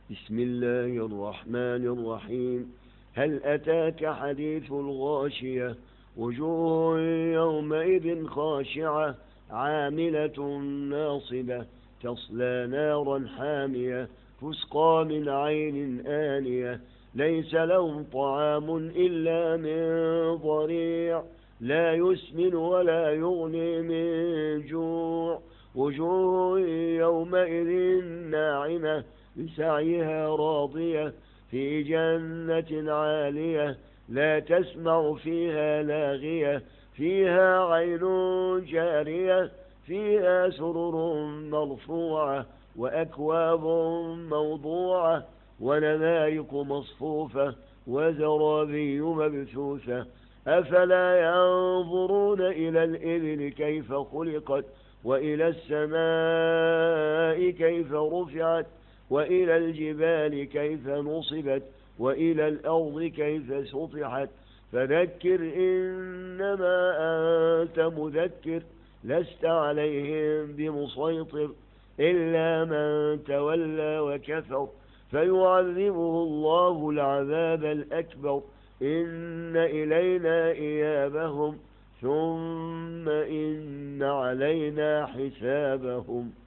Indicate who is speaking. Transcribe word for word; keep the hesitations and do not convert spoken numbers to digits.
Speaker 1: بسم الله الرحمن الرحيم. هل أتاك حديث الغاشية؟ وجوه يومئذ خاشعة عاملة ناصبة تصلى نارا حامية تسقى من عين آنية ليس لهم طعام إلا من ضريع لا يسمن ولا يغني من جوع. وجوه يومئذ ناعمة لسعيها راضية في جنة عالية لا تسمع فيها لاغية فيها عين جارية فيها سرر مرفوعة وأكواب موضوعة ونمارق مصفوفة وزرابي مبثوثة أفلا ينظرون إلى الإبل كيف خلقت وإلى السماء كيف رفعت وإلى الجبال كيف نصبت وإلى الأرض كيف سطحت فذكر إنما أنت مذكر لست عليهم بمسيطر إلا من تولى وكفر فيعذبه الله العذاب الأكبر إن إلينا إيابهم ثم إن علينا حسابهم.